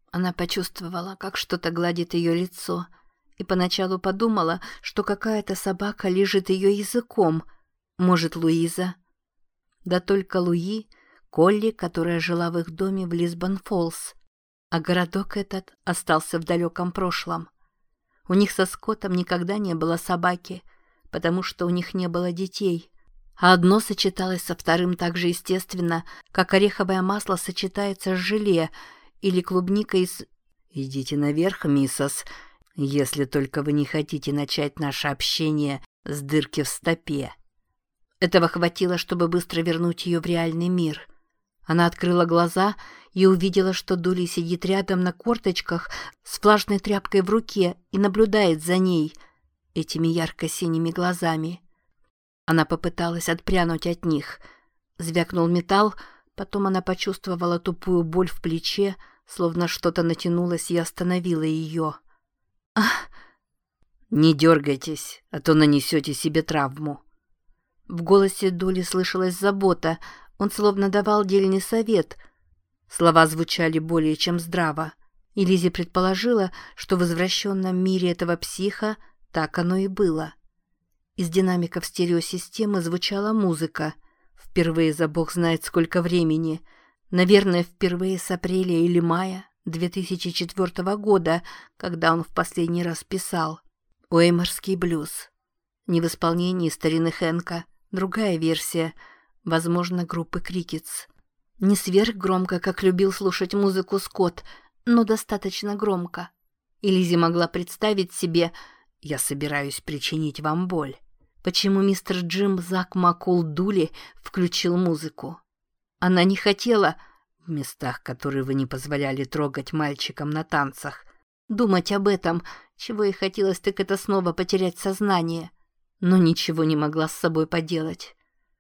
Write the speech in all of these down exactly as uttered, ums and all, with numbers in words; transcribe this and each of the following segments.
Она почувствовала, как что-то гладит ее лицо, и поначалу подумала, что какая-то собака лижет ее языком. Может, Луиза? Да только Луи — Колли, которая жила в их доме в Лисбон-Фоллс, а городок этот остался в далеком прошлом. У них со Скоттом никогда не было собаки, потому что у них не было детей, а одно сочеталось со вторым так же естественно, как ореховое масло сочетается с желе или клубника из... «Идите наверх, миссис, если только вы не хотите начать наше общение с дырки в стопе». Этого хватило, чтобы быстро вернуть ее в реальный мир. Она открыла глаза и увидела, что Дули сидит рядом на корточках с влажной тряпкой в руке и наблюдает за ней этими ярко-синими глазами. Она попыталась отпрянуть от них. Звякнул металл, потом она почувствовала тупую боль в плече, словно что-то натянулось и остановило ее. «Ах!» «Не дергайтесь, а то нанесете себе травму». В голосе Дули слышалась забота, он словно давал дельный совет. Слова звучали более чем здраво, и Лиззи предположила, что в извращенном мире этого психа так оно и было. Из динамиков стереосистемы звучала музыка. Впервые за бог знает сколько времени. Наверное, впервые с апреля или мая две тысячи четвёртого года, когда он в последний раз писал. Уэйморский блюз. Не в исполнении старины Хэнка, другая версия, возможно, группы Крикетс. Не сверхгромко, как любил слушать музыку Скотт, но достаточно громко. И Лиззи могла представить себе: «Я собираюсь причинить вам боль». Почему мистер Джим Зак Маккул Дули включил музыку? Она не хотела, в местах, которые вы не позволяли трогать мальчикам на танцах, думать об этом, чего ей хотелось, так это снова потерять сознание, но ничего не могла с собой поделать.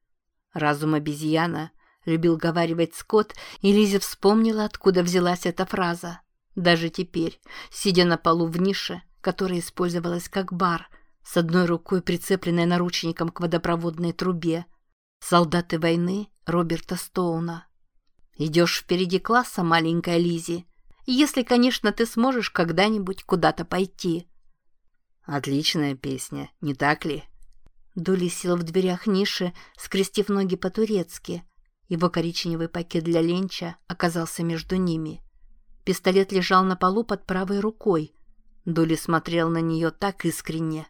Разум обезьяна, любил говаривать Скотт, и Лиззи вспомнила, откуда взялась эта фраза. Даже теперь, сидя на полу в нише, которая использовалась как бар, с одной рукой прицепленной наручником к водопроводной трубе. Солдаты войны Роберта Стоуна. Идешь впереди класса, маленькая Лиззи, если, конечно, ты сможешь когда-нибудь куда-то пойти. Отличная песня, не так ли? Дули сел в дверях ниши, скрестив ноги по-турецки. Его коричневый пакет для ленча оказался между ними. Пистолет лежал на полу под правой рукой. Дули смотрел на нее так искренне.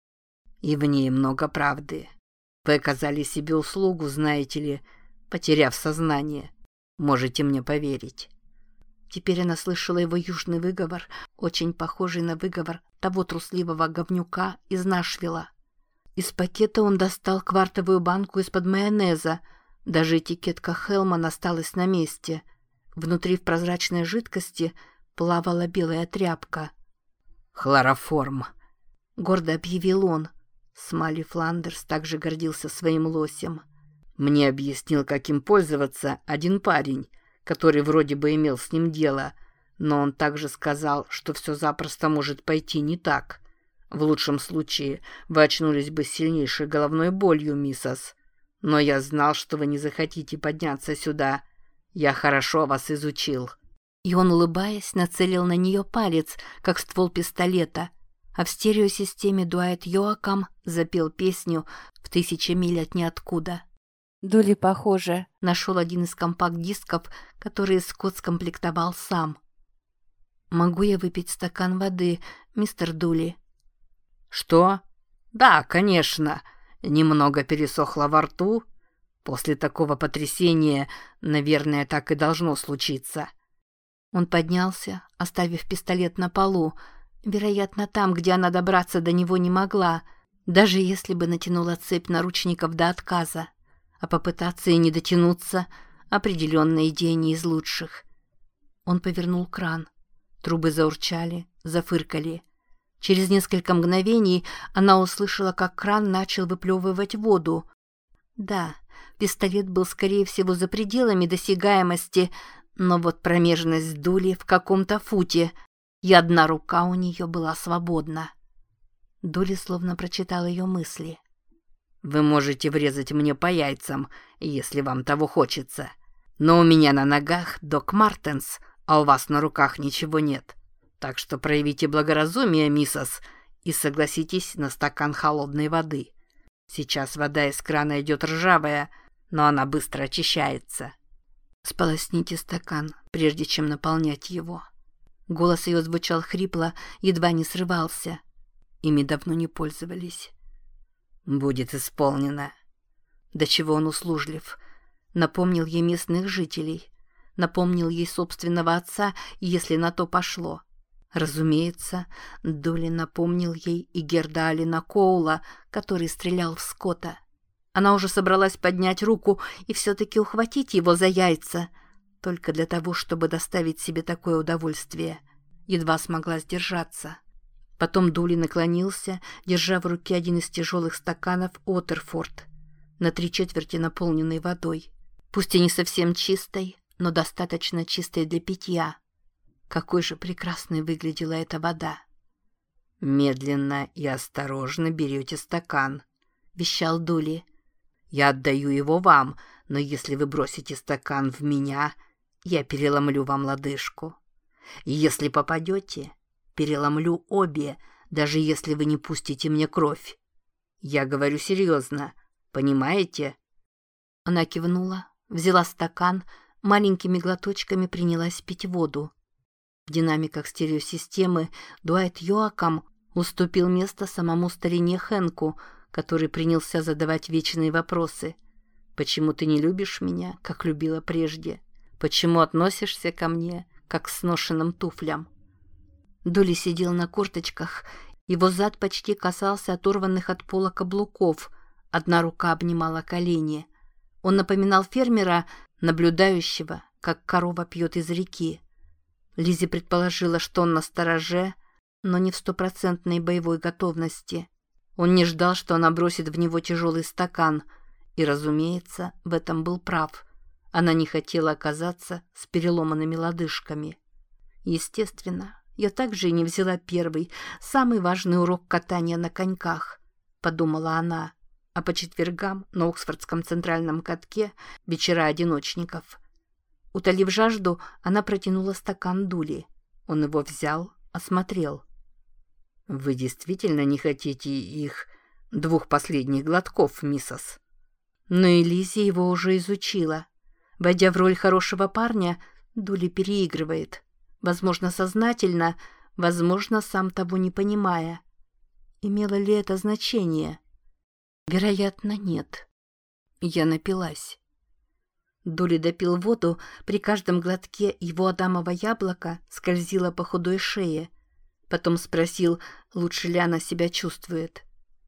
И в ней много правды. Вы оказали себе услугу, знаете ли, потеряв сознание. Можете мне поверить. Теперь она слышала его южный выговор, очень похожий на выговор того трусливого говнюка из Нашвилла. Из пакета он достал квартовую банку из-под майонеза. Даже этикетка Хелман осталась на месте. Внутри в прозрачной жидкости плавала белая тряпка. «Хлороформ», — гордо объявил он. Смайли Фландерс также гордился своим лосем. «Мне объяснил, как им пользоваться, один парень, который вроде бы имел с ним дело, но он также сказал, что все запросто может пойти не так. В лучшем случае вы очнулись бы с сильнейшей головной болью, миссис. Но я знал, что вы не захотите подняться сюда. Я хорошо вас изучил». И он, улыбаясь, нацелил на нее палец, как ствол пистолета, а в стереосистеме Дуайт Йоакам запел песню «В тысячи миль от ниоткуда». Дули, похоже, нашел один из компакт-дисков, которые Скотт скомплектовал сам. «Могу я выпить стакан воды, мистер Дули?» «Что? Да, конечно. Немного пересохло во рту. После такого потрясения, наверное, так и должно случиться». Он поднялся, оставив пистолет на полу, вероятно, там, где она добраться до него не могла, даже если бы натянула цепь наручников до отказа. А попытаться и не дотянуться — определенная идея не из лучших. Он повернул кран. Трубы заурчали, зафыркали. Через несколько мгновений она услышала, как кран начал выплевывать воду. Да, пистолет был, скорее всего, за пределами досягаемости, но вот промежность Дули в каком-то футе, и одна рука у нее была свободна. Дули словно прочитал ее мысли. «Вы можете врезать мне по яйцам, если вам того хочется. Но у меня на ногах Док Мартенс, а у вас на руках ничего нет. Так что проявите благоразумие, миссис, и согласитесь на стакан холодной воды. Сейчас вода из крана идет ржавая, но она быстро очищается». «Сполосните стакан, прежде чем наполнять его». Голос ее звучал хрипло, едва не срывался. Ими давно не пользовались. «Будет исполнено». До чего он услужлив. Напомнил ей местных жителей. Напомнил ей собственного отца, если на то пошло. Разумеется, Дули напомнил ей и Герда Алина Коула, который стрелял в Скотта. Она уже собралась поднять руку и все-таки ухватить его за яйца, только для того, чтобы доставить себе такое удовольствие. Едва смогла сдержаться. Потом Дули наклонился, держа в руке один из тяжелых стаканов Отерфорд, на три четверти наполненный водой. Пусть и не совсем чистой, но достаточно чистой для питья. Какой же прекрасной выглядела эта вода. «Медленно и осторожно берете стакан», — вещал Дули. «Я отдаю его вам, но если вы бросите стакан в меня, я переломлю вам лодыжку. Если попадете, переломлю обе, даже если вы не пустите мне кровь. Я говорю серьезно, понимаете?» Она кивнула, взяла стакан, маленькими глоточками принялась пить воду. В динамиках стереосистемы Дуайт Йоакам уступил место самому старине Хэнку, который принялся задавать вечные вопросы. «Почему ты не любишь меня, как любила прежде? Почему относишься ко мне, как к сношенным туфлям?» Дули сидел на корточках, его зад почти касался оторванных от пола каблуков, одна рука обнимала колени. Он напоминал фермера, наблюдающего, как корова пьет из реки. Лиззи предположила, что он настороже, но не в стопроцентной боевой готовности. Он не ждал, что она бросит в него тяжелый стакан, и, разумеется, в этом был прав. Она не хотела оказаться с переломанными лодыжками. Естественно, я также и не взяла первый, самый важный урок катания на коньках, подумала она, а по четвергам на Оксфордском центральном катке вечера одиночников. Утолив жажду, она протянула стакан Дули. Он его взял, осмотрел. «Вы действительно не хотите их двух последних глотков, миссис?» Но и Лиззи его уже изучила. Войдя в роль хорошего парня, Дули переигрывает. Возможно, сознательно, возможно, сам того не понимая. Имело ли это значение? Вероятно, нет. Я напилась. Дули допил воду, при каждом глотке его адамово яблоко скользило по худой шее. Потом спросил, лучше ли она себя чувствует.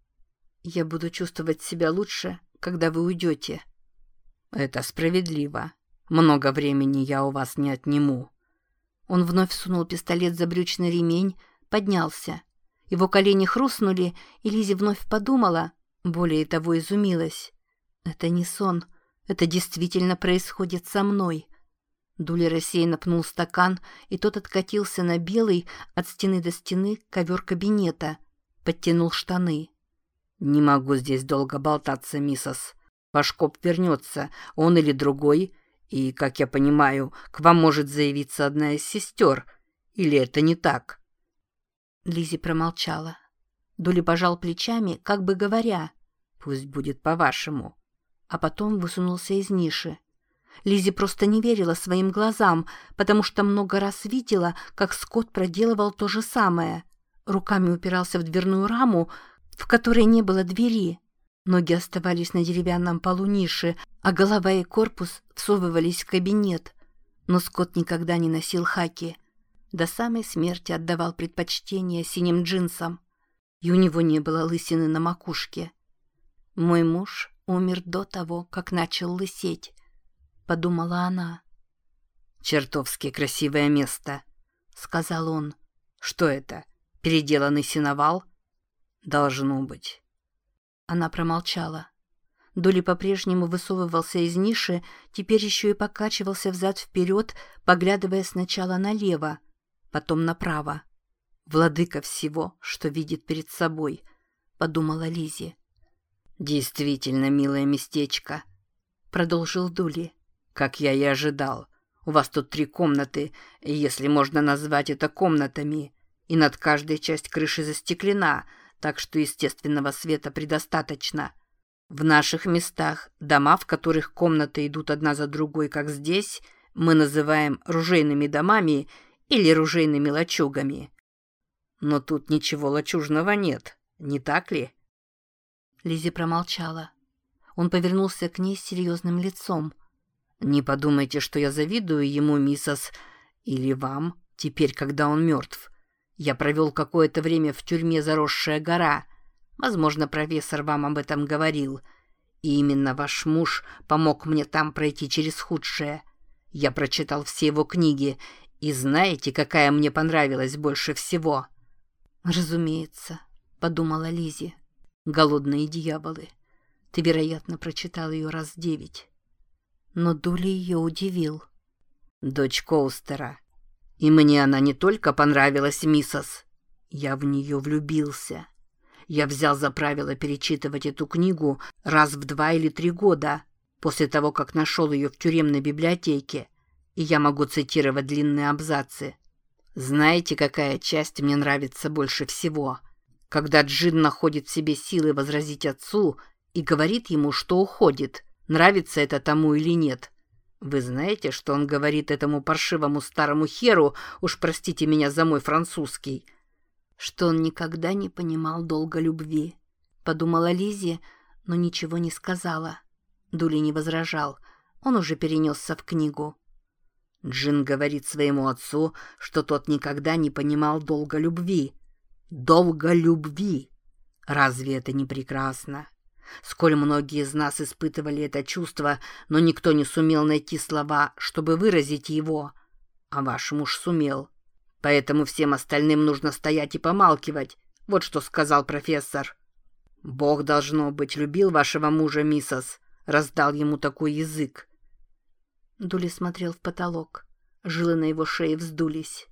«Я буду чувствовать себя лучше, когда вы уйдете». «Это справедливо. Много времени я у вас не отниму». Он вновь сунул пистолет за брючный ремень, поднялся. Его колени хрустнули, и Лиззи вновь подумала, более того изумилась. «Это не сон. Это действительно происходит со мной». Дули рассеянно пнул стакан, и тот откатился на белый от стены до стены ковер кабинета. Подтянул штаны. «Не могу здесь долго болтаться, миссис. Ваш коп вернется, он или другой, и, как я понимаю, к вам может заявиться одна из сестер. Или это не так?» Лиззи промолчала. Дули пожал плечами, как бы говоря, «Пусть будет по-вашему». А потом высунулся из ниши. Лиззи просто не верила своим глазам, потому что много раз видела, как Скотт проделывал то же самое. Руками упирался в дверную раму, в которой не было двери. Ноги оставались на деревянном полу ниши, а голова и корпус всовывались в кабинет. Но Скотт никогда не носил хаки. До самой смерти отдавал предпочтение синим джинсам. И у него не было лысины на макушке. «Мой муж умер до того, как начал лысеть», — подумала она. «Чертовски красивое место», — сказал он. «Что это? Переделанный сеновал?» «Должно быть». Она промолчала. Дули по-прежнему высовывался из ниши, теперь еще и покачивался взад-вперед, поглядывая сначала налево, потом направо. «Владыка всего, что видит перед собой», — подумала Лиззи. «Действительно милое местечко», — продолжил Дули. «Как я и ожидал. У вас тут три комнаты, если можно назвать это комнатами, и над каждой часть крыши застеклена, так что естественного света предостаточно. В наших местах дома, в которых комнаты идут одна за другой, как здесь, мы называем ружейными домами или ружейными лачугами. Но тут ничего лачужного нет, не так ли?» Лиззи промолчала. Он повернулся к ней с серьезным лицом. «Не подумайте, что я завидую ему, миссис, или вам, теперь, когда он мертв. Я провел какое-то время в тюрьме «Заросшая гора». Возможно, профессор вам об этом говорил. И именно ваш муж помог мне там пройти через худшее. Я прочитал все его книги, и знаете, какая мне понравилась больше всего?» «Разумеется», — подумала Лиззи. «Голодные дьяволы. Ты, вероятно, прочитал ее раз девять». Но Дули ее удивил. «Дочь Коустера. И мне она не только понравилась, миссис. Я в нее влюбился. Я взял за правило перечитывать эту книгу раз в два или три года, после того, как нашел ее в тюремной библиотеке, и я могу цитировать длинные абзацы. Знаете, какая часть мне нравится больше всего? Когда Джин находит в себе силы возразить отцу и говорит ему, что уходит, нравится это тому или нет. Вы знаете, что он говорит этому паршивому старому херу, уж простите меня за мой французский?» «Что он никогда не понимал долга любви», — подумала Лиззи, но ничего не сказала. Дули не возражал, он уже перенесся в книгу. Джин говорит своему отцу, что тот никогда не понимал долга любви. Долга любви! Разве это не прекрасно? Сколь многие из нас испытывали это чувство, но никто не сумел найти слова, чтобы выразить его. А ваш муж сумел. Поэтому всем остальным нужно стоять и помалкивать. Вот что сказал профессор. Бог, должно быть, любил вашего мужа, миссис, раздал ему такой язык. Дули смотрел в потолок. Жилы на его шее вздулись.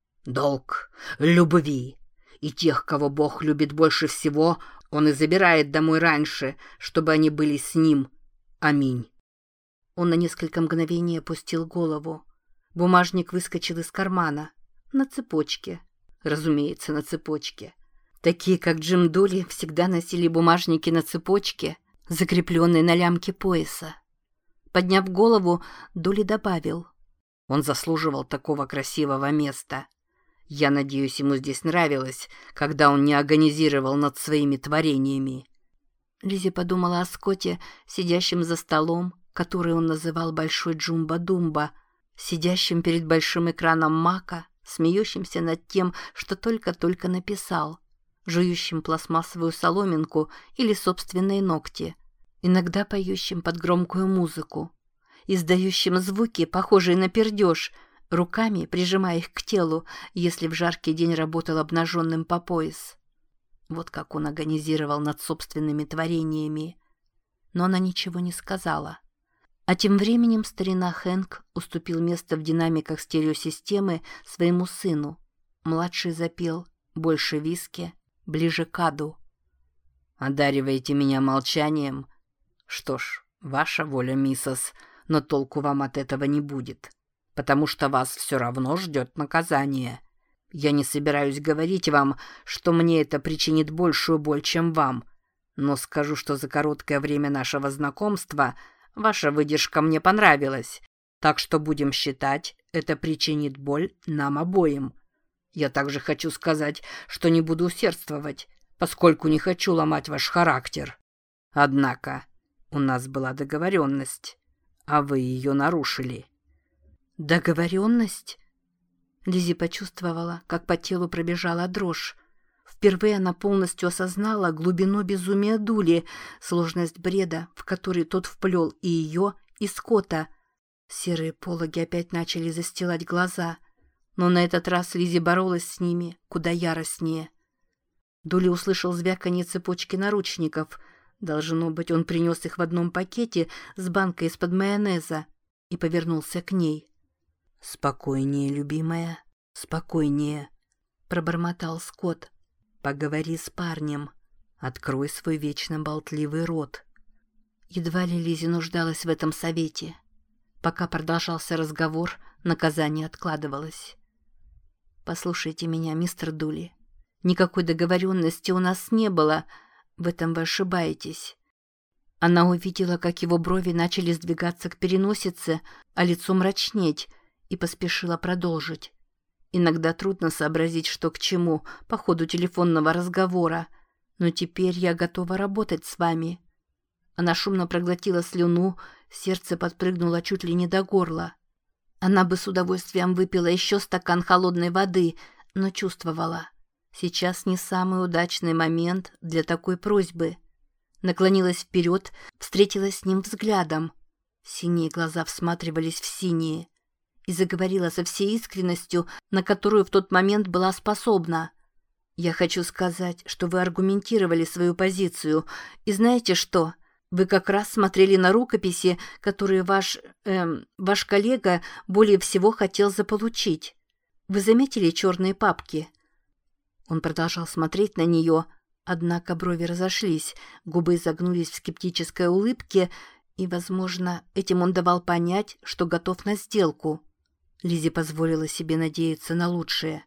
«Долг любви. И тех, кого Бог любит больше всего, он и забирает домой раньше, чтобы они были с ним. Аминь». Он на несколько мгновений опустил голову. Бумажник выскочил из кармана. На цепочке. Разумеется, на цепочке. Такие, как Джим Дули, всегда носили бумажники на цепочке, закрепленные на лямке пояса. Подняв голову, Дули добавил: «Он заслуживал такого красивого места. Я надеюсь, ему здесь нравилось, когда он не агонизировал над своими творениями». Лиззи подумала о Скотте, сидящем за столом, который он называл «Большой Джумба-Думба», сидящим перед большим экраном Мака, смеющимся над тем, что только-только написал, жующим пластмассовую соломинку или собственные ногти, иногда поющим под громкую музыку, издающим звуки, похожие на пердеж, руками прижимая их к телу, если в жаркий день работал обнаженным по пояс. Вот как он агонизировал над собственными творениями. Но она ничего не сказала. А тем временем старина Хэнк уступил место в динамиках стереосистемы своему сыну. Младший запел «Больше виски, ближе к аду». «Одариваете меня молчанием? Что ж, ваша воля, миссис, но толку вам от этого не будет, потому что вас все равно ждет наказание. Я не собираюсь говорить вам, что мне это причинит большую боль, чем вам, но скажу, что за короткое время нашего знакомства ваша выдержка мне понравилась, так что будем считать, это причинит боль нам обоим. Я также хочу сказать, что не буду усердствовать, поскольку не хочу ломать ваш характер. Однако у нас была договоренность, а вы ее нарушили». «Договоренность?» Лиззи почувствовала, как по телу пробежала дрожь. Впервые она полностью осознала глубину безумия Дули, сложность бреда, в который тот вплел и ее, и Скотта. Серые пологи опять начали застилать глаза, но на этот раз Лиззи боролась с ними куда яростнее. Дули услышал звяканье цепочки наручников. Должно быть, он принес их в одном пакете с банкой из-под майонеза и повернулся к ней. «Спокойнее, любимая, спокойнее», — пробормотал Скотт. «Поговори с парнем. Открой свой вечно болтливый рот». Едва ли Лиззи нуждалась в этом совете. Пока продолжался разговор, наказание откладывалось. «Послушайте меня, мистер Дули. Никакой договоренности у нас не было. В этом вы ошибаетесь». Она увидела, как его брови начали сдвигаться к переносице, а лицо мрачнеть, и поспешила продолжить. «Иногда трудно сообразить, что к чему, по ходу телефонного разговора, но теперь я готова работать с вами». Она шумно проглотила слюну, сердце подпрыгнуло чуть ли не до горла. Она бы с удовольствием выпила еще стакан холодной воды, но чувствовала. Сейчас не самый удачный момент для такой просьбы. Наклонилась вперед, встретилась с ним взглядом. Синие глаза всматривались в синие. И заговорила со всей искренностью, на которую в тот момент была способна. «Я хочу сказать, что вы аргументировали свою позицию. И знаете что? Вы как раз смотрели на рукописи, которые ваш, эм, ваш коллега более всего хотел заполучить. Вы заметили черные папки?» Он продолжал смотреть на нее, однако брови разошлись, губы загнулись в скептической улыбке, и, возможно, этим он давал понять, что готов на сделку. Лиззи позволила себе надеяться на лучшее.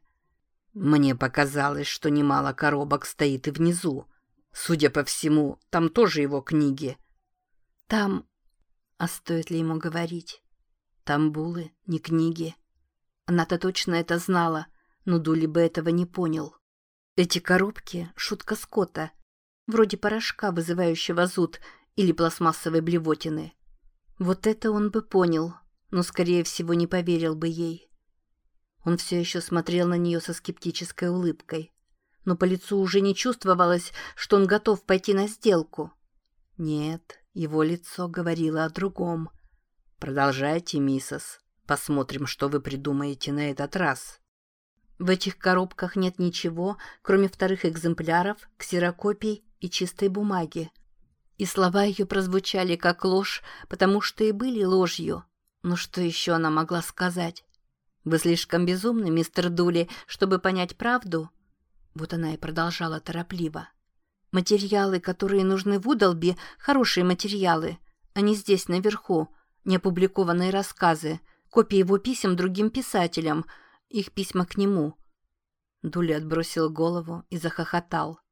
«Мне показалось, что немало коробок стоит и внизу. Судя по всему, там тоже его книги». «Там...» А стоит ли ему говорить? Там булы, не книги. Она-то точно это знала, но Дули бы этого не понял. Эти коробки — шутка Скотта, вроде порошка, вызывающего зуд, или пластмассовой блевотины. Вот это он бы понял, но, скорее всего, не поверил бы ей. Он все еще смотрел на нее со скептической улыбкой, но по лицу уже не чувствовалось, что он готов пойти на сделку. Нет, его лицо говорило о другом. «Продолжайте, миссис. Посмотрим, что вы придумаете на этот раз». В этих коробках нет ничего, кроме вторых экземпляров, ксерокопий и чистой бумаги. И слова ее прозвучали как ложь, потому что и были ложью. Но что еще она могла сказать? «Вы слишком безумны, мистер Дули, чтобы понять правду?» Вот она и продолжала торопливо. «Материалы, которые нужны Вудолби, хорошие материалы. Они здесь, наверху. Неопубликованные рассказы, копии его писем другим писателям, их письма к нему». Дули отбросил голову и захохотал.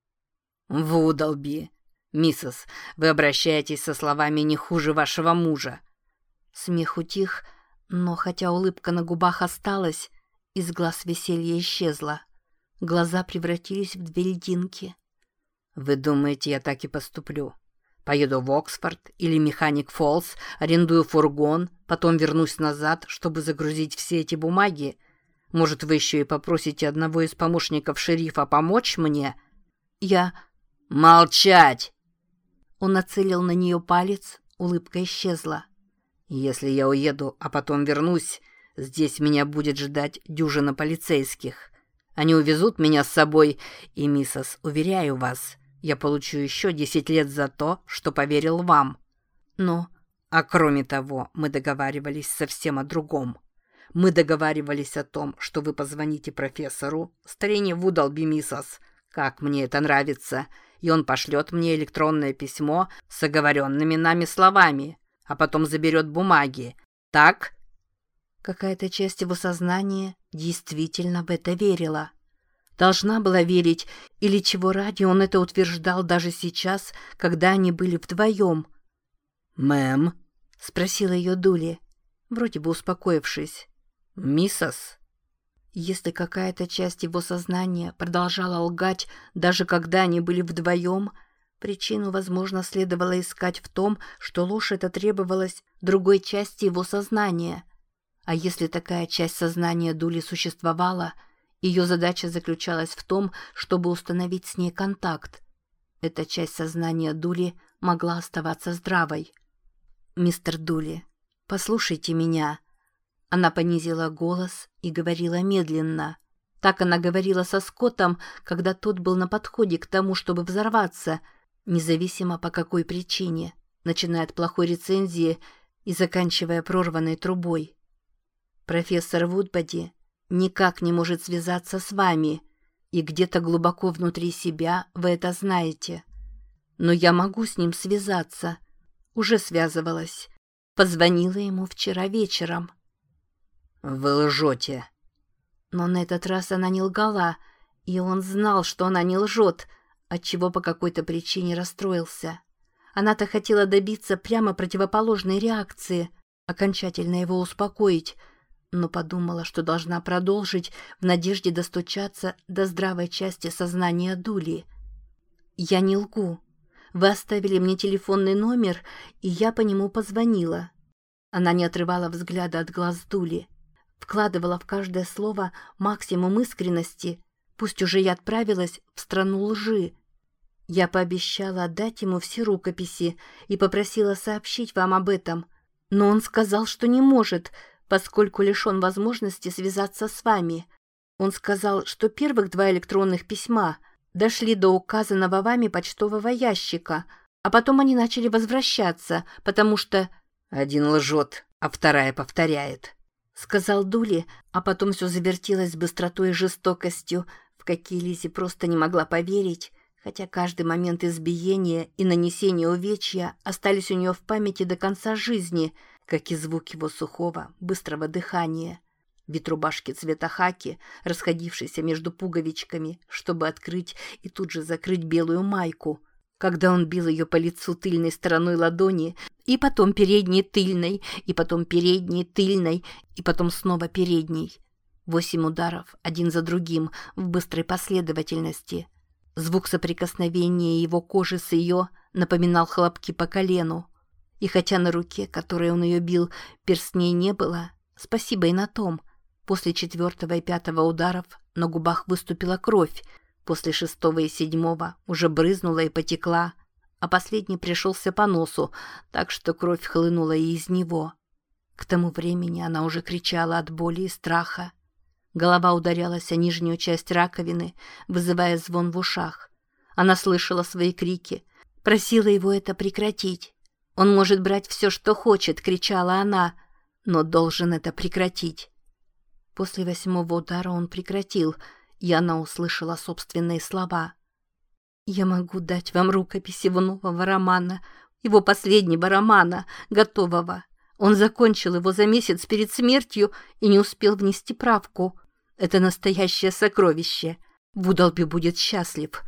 «Вудолби! Миссис, вы обращаетесь со словами не хуже вашего мужа». Смех утих, но хотя улыбка на губах осталась, из глаз веселье исчезло. Глаза превратились в две льдинки. «Вы думаете, я так и поступлю? Поеду в Оксфорд или Механик Фоллс, арендую фургон, потом вернусь назад, чтобы загрузить все эти бумаги? Может, вы еще и попросите одного из помощников шерифа помочь мне?» «Я...» «Молчать!» Он нацелил на нее палец, улыбка исчезла. «Если я уеду, а потом вернусь, здесь меня будет ждать дюжина полицейских. Они увезут меня с собой, и, миссис, уверяю вас, я получу еще десять лет за то, что поверил вам. Но... А кроме того, мы договаривались совсем о другом. Мы договаривались о том, что вы позвоните профессору, старине Вудолби, миссис, как мне это нравится, и он пошлет мне электронное письмо с оговоренными нами словами, а потом заберет бумаги. Так?» Какая-то часть его сознания действительно в это верила. Должна была верить, или чего ради он это утверждал даже сейчас, когда они были вдвоем. «Мэм?» — спросила ее Дули, вроде бы успокоившись. «Миссис?» Если какая-то часть его сознания продолжала лгать, даже когда они были вдвоем, причину, возможно, следовало искать в том, что ложь эта требовалась другой части его сознания. А если такая часть сознания Дули существовала, ее задача заключалась в том, чтобы установить с ней контакт. Эта часть сознания Дули могла оставаться здравой. «Мистер Дули, послушайте меня». Она понизила голос и говорила медленно. Так она говорила со Скоттом, когда тот был на подходе к тому, чтобы взорваться, независимо по какой причине, начиная от плохой рецензии и заканчивая прорванной трубой. «Профессор Вудбоди никак не может связаться с вами, и где-то глубоко внутри себя вы это знаете. Но я могу с ним связаться. Уже связывалась. Позвонила ему вчера вечером. «Вы лжете». Но на этот раз она не лгала, и он знал, что она не лжет, отчего по какой-то причине расстроился. Она-то хотела добиться прямо противоположной реакции, окончательно его успокоить, но подумала, что должна продолжить в надежде достучаться до здравой части сознания Дули. «Я не лгу. Вы оставили мне телефонный номер, и я по нему позвонила». Она не отрывала взгляда от глаз Дули, вкладывала в каждое слово максимум искренности, пусть уже я отправилась в страну лжи. Я пообещала отдать ему все рукописи и попросила сообщить вам об этом, но он сказал, что не может, поскольку лишен возможности связаться с вами. Он сказал, что первых два электронных письма дошли до указанного вами почтового ящика, а потом они начали возвращаться, потому что... «Один лжет, а вторая повторяет», — сказал Дули, а потом все завертелось с быстротой и жестокостью, в какие Лизи просто не могла поверить, хотя каждый момент избиения и нанесения увечья остались у нее в памяти до конца жизни, как и звук его сухого, быстрого дыхания. Вид рубашки цвета хаки, расходившийся между пуговичками, чтобы открыть и тут же закрыть белую майку, когда он бил ее по лицу тыльной стороной ладони, и потом передней тыльной, и потом передней тыльной, и потом снова передней. Восемь ударов, один за другим, в быстрой последовательности. Звук соприкосновения его кожи с ее напоминал хлопки по колену. И хотя на руке, которой он ее бил, перстней не было, спасибо и на том. После четвертого и пятого ударов на губах выступила кровь, после шестого и седьмого уже брызнула и потекла, а последний пришелся по носу, так что кровь хлынула и из него. К тому времени она уже кричала от боли и страха. Голова ударялась о нижнюю часть раковины, вызывая звон в ушах. Она слышала свои крики, просила его это прекратить. «Он может брать все, что хочет», — кричала она, — «но должен это прекратить». После восьмого удара он прекратил, и она услышала собственные слова. «Я могу дать вам рукопись его нового романа, его последнего романа, готового. Он закончил его за месяц перед смертью и не успел внести правку. Это настоящее сокровище. Вудолби будет счастлив».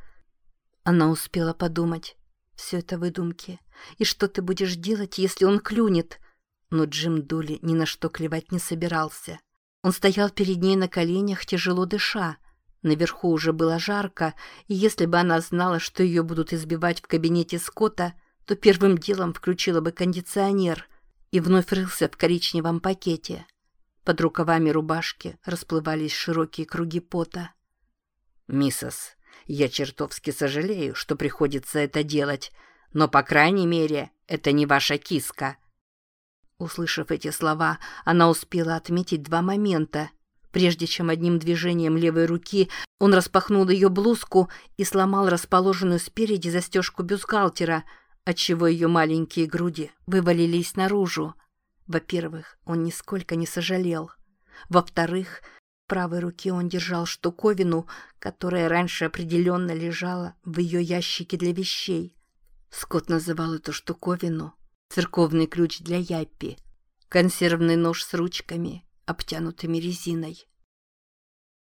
Она успела подумать. Все это выдумки. И что ты будешь делать, если он клюнет? Но Джим Дули ни на что клевать не собирался. Он стоял перед ней на коленях, тяжело дыша. Наверху уже было жарко, и если бы она знала, что ее будут избивать в кабинете Скотта, то первым делом включила бы кондиционер и вновь рылся в коричневом пакете. Под рукавами рубашки расплывались широкие круги пота. «Миссис, я чертовски сожалею, что приходится это делать, но, по крайней мере, это не ваша киска». Услышав эти слова, она успела отметить два момента. Прежде чем одним движением левой руки он распахнул ее блузку и сломал расположенную спереди застежку бюстгальтера, отчего ее маленькие груди вывалились наружу. Во-первых, он нисколько не сожалел. Во-вторых, в правой руке он держал штуковину, которая раньше определенно лежала в ее ящике для вещей. Скотт называл эту штуковину «церковный ключ для Яппи», консервный нож с ручками, обтянутыми резиной.